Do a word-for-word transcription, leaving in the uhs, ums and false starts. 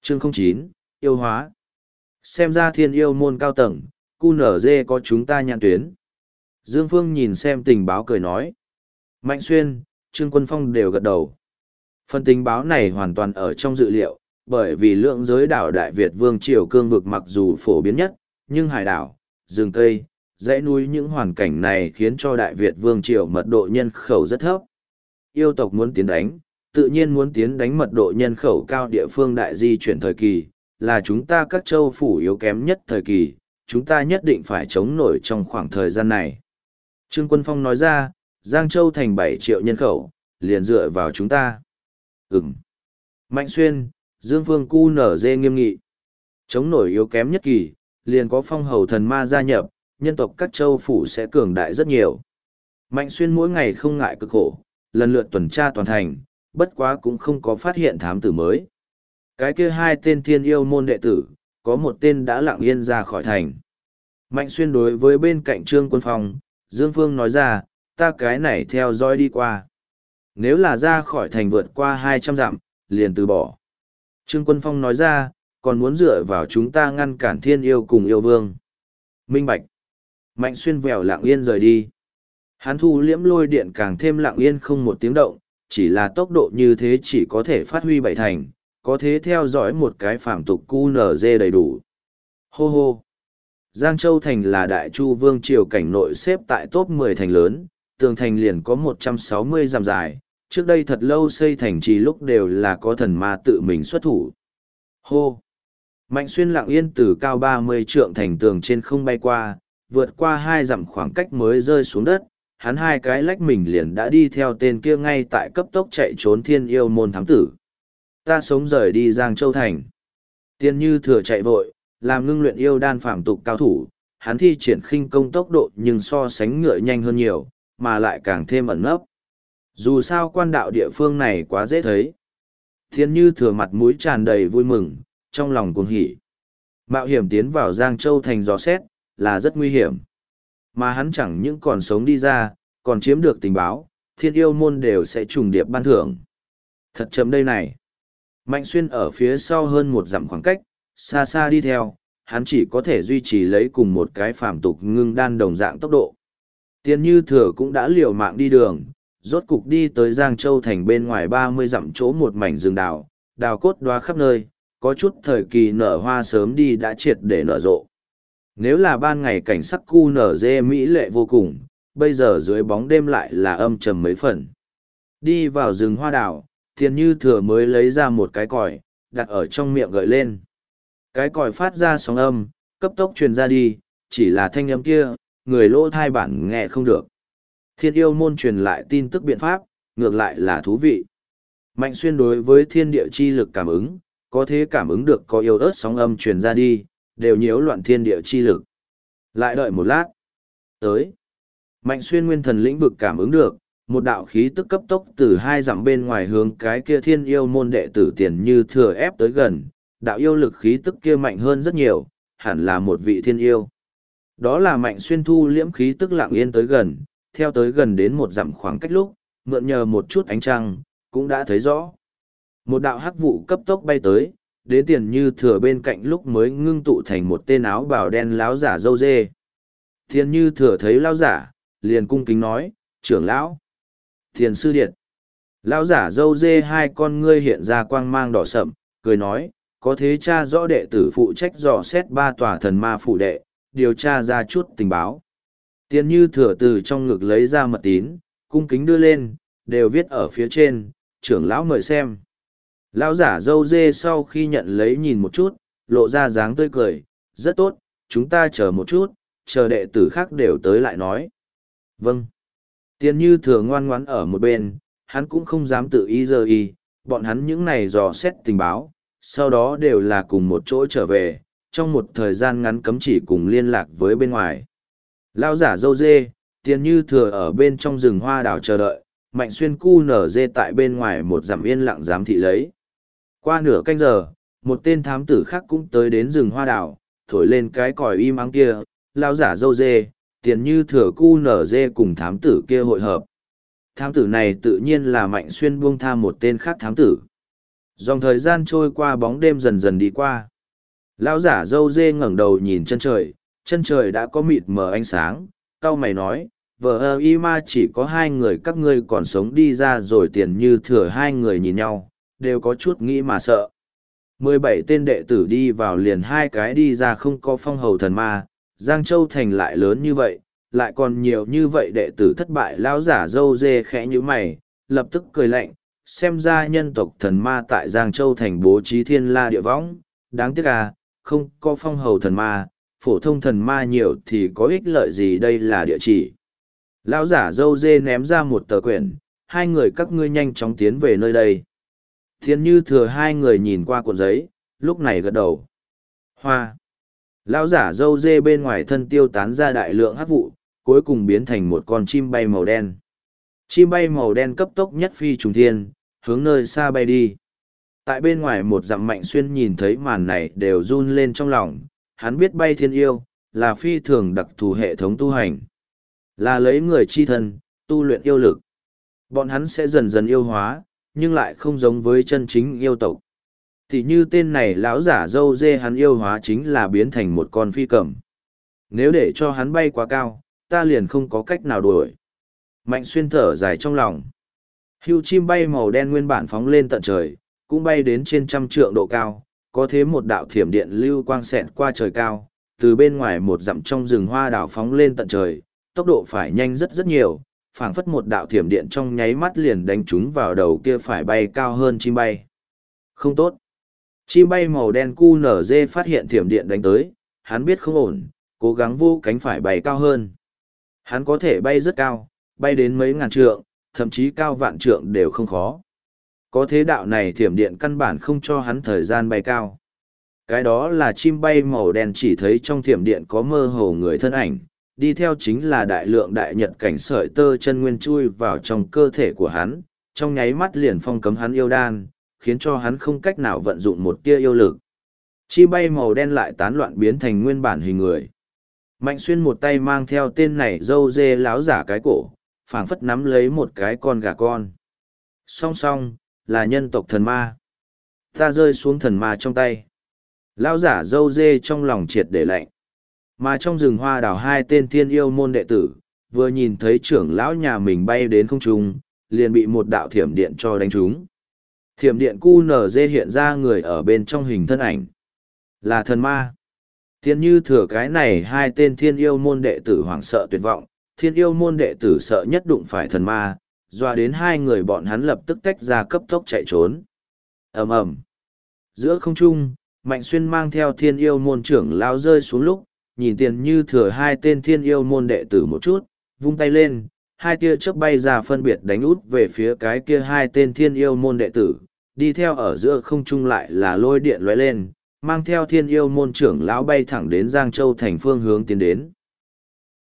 Chương không chín, yêu hóa. Xem ra thiên yêu môn cao tầng, cu nở dê có chúng ta nhãn tuyến. Dương Phương nhìn xem tình báo cười nói. Mạnh Xuyên, Trương Quân Phong đều gật đầu. Phần tình báo này hoàn toàn ở trong dự liệu, bởi vì lượng giới đảo Đại Việt Vương Triều cương vực mặc dù phổ biến nhất, nhưng hải đảo, rừng cây, dãy núi những hoàn cảnh này khiến cho Đại Việt Vương Triều mật độ nhân khẩu rất thấp. Yêu tộc muốn tiến đánh, tự nhiên muốn tiến đánh mật độ nhân khẩu cao địa phương đại di chuyển thời kỳ, là chúng ta các châu phủ yếu kém nhất thời kỳ, chúng ta nhất định phải chống nổi trong khoảng thời gian này. Trương Quân Phong nói ra, Giang Châu thành bảy triệu nhân khẩu, liền dựa vào chúng ta. Ừm. Mạnh Xuyên, Dương Phương cu nở dê nghiêm nghị. Chống nổi yếu kém nhất kỳ, liền có phong hầu thần ma gia nhập, nhân tộc các châu phủ sẽ cường đại rất nhiều. Mạnh Xuyên mỗi ngày không ngại cực khổ, lần lượt tuần tra toàn thành, bất quá cũng không có phát hiện thám tử mới. Cái kia hai tên thiên yêu môn đệ tử, có một tên đã lặng yên ra khỏi thành. Mạnh Xuyên đối với bên cạnh Trương Quân Phong, Dương Phương nói ra, ta cái này theo dõi đi qua. Nếu là ra khỏi thành vượt qua hai trăm dặm, liền từ bỏ. Trương Quân Phong nói ra, còn muốn dựa vào chúng ta ngăn cản thiên yêu cùng yêu vương. Minh Bạch. Mạnh Xuyên vèo lặng yên rời đi. Hắn thu liễm lôi điện càng thêm lặng yên không một tiếng động, chỉ là tốc độ như thế chỉ có thể phát huy bảy thành, có thế theo dõi một cái phạm tục cu nở dê đầy đủ. Hô hô. Giang Châu Thành là đại chu vương triều cảnh nội xếp tại top mười thành lớn, tường thành liền có một trăm sáu mươi dặm dài, trước đây thật lâu xây thành trì lúc đều là có thần ma tự mình xuất thủ. Hô. Mạnh Xuyên lặng yên từ cao ba mươi trượng thành tường trên không bay qua, vượt qua hai dặm khoảng cách mới rơi xuống đất, hắn hai cái lách mình liền đã đi theo tên kia ngay tại cấp tốc chạy trốn thiên yêu môn thám tử. Ta sống rời đi Giang Châu Thành. Tiên Như Thừa chạy vội, làm ngưng luyện yêu đan phàm tục cao thủ, hắn thi triển khinh công tốc độ nhưng so sánh ngựa nhanh hơn nhiều, mà lại càng thêm ẩn nấp. Dù sao quan đạo địa phương này quá dễ thấy. Thiên Như Thừa mặt mũi tràn đầy vui mừng, trong lòng cuồng hỉ. Mạo hiểm tiến vào Giang Châu Thành dò xét, là rất nguy hiểm. Mà hắn chẳng những còn sống đi ra, còn chiếm được tình báo, thiên yêu môn đều sẽ trùng điệp ban thưởng. Thật chấm đây này. Mạnh Xuyên ở phía sau hơn một dặm khoảng cách, xa xa đi theo, hắn chỉ có thể duy trì lấy cùng một cái phàm tục ngưng đan đồng dạng tốc độ. Tiền Như Thừa cũng đã liều mạng đi đường, rốt cục đi tới Giang Châu Thành bên ngoài ba mươi dặm chỗ một mảnh rừng đào, đào cốt đoá khắp nơi, có chút thời kỳ nở hoa sớm đi đã triệt để nở rộ. Nếu là ban ngày cảnh sắc cu nở dê mỹ lệ vô cùng, bây giờ dưới bóng đêm lại là âm trầm mấy phần. Đi vào rừng hoa đào, Tiền Như Thừa mới lấy ra một cái còi, đặt ở trong miệng gợi lên. Cái còi phát ra sóng âm, cấp tốc truyền ra đi, chỉ là thanh âm kia, người lỗ thai bản nghe không được. Thiên yêu môn truyền lại tin tức biện pháp, ngược lại là thú vị. Mạnh Xuyên đối với thiên địa chi lực cảm ứng, có thể cảm ứng được có yếu ớt sóng âm truyền ra đi, đều nhiễu loạn thiên địa chi lực. Lại đợi một lát. Tới. Mạnh Xuyên nguyên thần lĩnh vực cảm ứng được, một đạo khí tức cấp tốc từ hai dặm bên ngoài hướng cái kia thiên yêu môn đệ tử Tiền Như Thừa ép tới gần. Đạo yêu lực khí tức kia mạnh hơn rất nhiều, hẳn là một vị thiên yêu. Đó là Mạnh Xuyên thu liễm khí tức lặng yên tới gần, theo tới gần đến một dặm khoảng cách lúc, mượn nhờ một chút ánh trăng, cũng đã thấy rõ. Một đạo hắc vụ cấp tốc bay tới, đến Tiền Như Thừa bên cạnh lúc mới ngưng tụ thành một tên áo bào đen láo giả dâu dê. Tiền Như Thừa thấy lão giả, liền cung kính nói, trưởng lão, Tiền sư điệt. Lão giả dâu dê hai con ngươi hiện ra quang mang đỏ sậm, cười nói, có thế cha rõ đệ tử phụ trách dò xét ba tòa thần ma phụ đệ, điều tra ra chút tình báo. Tiền Như Thừa từ trong ngực lấy ra mật tín, cung kính đưa lên, đều viết ở phía trên, trưởng lão mời xem. Lão giả dâu dê sau khi nhận lấy nhìn một chút, lộ ra dáng tươi cười, rất tốt, chúng ta chờ một chút, chờ đệ tử khác đều tới lại nói. Vâng. Tiền Như Thừa ngoan ngoãn ở một bên, hắn cũng không dám tự ý giờ y, bọn hắn những này dò xét tình báo, sau đó đều là cùng một chỗ trở về, trong một thời gian ngắn cấm chỉ cùng liên lạc với bên ngoài. Lão giả dâu dê, Tiền Như Thừa ở bên trong rừng hoa đào chờ đợi, Mạnh Xuyên cu nở dê tại bên ngoài một dặm yên lặng giám thị lấy. Qua nửa canh giờ, một tên thám tử khác cũng tới đến rừng hoa đào, thổi lên cái còi im ắng kia, lão giả dâu dê, Tiền Như Thừa cu nở dê cùng thám tử kia hội hợp. Thám tử này tự nhiên là Mạnh Xuyên buông tha một tên khác thám tử. Dòng thời gian trôi qua, bóng đêm dần dần đi qua. Lão giả râu dê ngẩng đầu nhìn chân trời, chân trời đã có mịt mờ ánh sáng. Cau mày nói, vợ ơ y ma chỉ có hai người các ngươi còn sống đi ra rồi, tiền như thừa hai người nhìn nhau, đều có chút nghĩ mà sợ. Mười bảy tên đệ tử đi vào liền hai cái đi ra không có phong hầu thần ma, Giang Châu thành lại lớn như vậy, lại còn nhiều như vậy đệ tử thất bại. Lão giả râu dê khẽ như mày, lập tức cười lạnh, xem ra nhân tộc thần ma tại Giang Châu thành bố trí thiên la địa võng, đáng tiếc à, không có phong hầu thần ma, phổ thông thần ma nhiều thì có ích lợi gì, đây là địa chỉ. Lão giả râu dê ném ra một tờ quyển, hai người các ngươi nhanh chóng tiến về nơi đây. Thiên như thừa hai người nhìn qua cuộn giấy, lúc này gật đầu. Hoa. Lão giả râu dê bên ngoài thân tiêu tán ra đại lượng hắc vụ, cuối cùng biến thành một con chim bay màu đen. Chim bay màu đen cấp tốc nhất phi trùng thiên, hướng nơi xa bay đi. Tại bên ngoài một dặm Mạnh Xuyên nhìn thấy màn này đều run lên trong lòng, hắn biết bay thiên yêu, là phi thường đặc thù hệ thống tu hành. Là lấy người chi thân, tu luyện yêu lực. Bọn hắn sẽ dần dần yêu hóa, nhưng lại không giống với chân chính yêu tộc. Thì như tên này lão giả dâu dê, hắn yêu hóa chính là biến thành một con phi cầm. Nếu để cho hắn bay quá cao, ta liền không có cách nào đuổi. Mạnh Xuyên thở dài trong lòng. Hưu chim bay màu đen nguyên bản phóng lên tận trời, cũng bay đến trên trăm trượng độ cao, có thế một đạo thiểm điện lưu quang xẹt qua trời cao, từ bên ngoài một dặm trong rừng hoa đảo phóng lên tận trời, tốc độ phải nhanh rất rất nhiều, phảng phất một đạo thiểm điện trong nháy mắt liền đánh trúng vào đầu kia phải bay cao hơn chim bay. Không tốt. Chim bay màu đen cu nở dê phát hiện thiểm điện đánh tới, hắn biết không ổn, cố gắng vô cánh phải bay cao hơn. Hắn có thể bay rất cao, bay đến mấy ngàn trượng, thậm chí cao vạn trượng đều không khó. Có thế đạo này thiểm điện căn bản không cho hắn thời gian bay cao. Cái đó là chim bay màu đen chỉ thấy trong thiểm điện có mơ hồ người thân ảnh, đi theo chính là đại lượng đại nhật cảnh sợi tơ chân nguyên chui vào trong cơ thể của hắn, trong nháy mắt liền phong cấm hắn yêu đan, khiến cho hắn không cách nào vận dụng một tia yêu lực. Chim bay màu đen lại tán loạn biến thành nguyên bản hình người. Mạnh Xuyên một tay mang theo tên này dâu dê láo giả cái cổ, phảng phất nắm lấy một cái con gà con. Song song, là nhân tộc thần ma. Ta rơi xuống thần ma trong tay. Lão giả dâu dê trong lòng triệt để lạnh. Mà trong rừng hoa đào hai tên thiên yêu môn đệ tử, vừa nhìn thấy trưởng lão nhà mình bay đến không trung, liền bị một đạo thiểm điện cho đánh trúng. Thiểm điện cu nở dê hiện ra người ở bên trong hình thân ảnh. Là thần ma. Thiên như thừa cái này hai tên thiên yêu môn đệ tử hoảng sợ tuyệt vọng, thiên yêu môn đệ tử sợ nhất đụng phải thần ma, doa đến hai người bọn hắn lập tức tách ra cấp tốc chạy trốn. Ầm ầm. Giữa không trung, Mạnh Xuyên mang theo thiên yêu môn trưởng lao rơi xuống lúc, nhìn tiền như thừa hai tên thiên yêu môn đệ tử một chút, vung tay lên, hai tia chớp bay ra phân biệt đánh út về phía cái kia hai tên thiên yêu môn đệ tử, đi theo ở giữa không trung lại là lôi điện lóe lên, mang theo thiên yêu môn trưởng lão bay thẳng đến Giang Châu thành phương hướng tiến đến.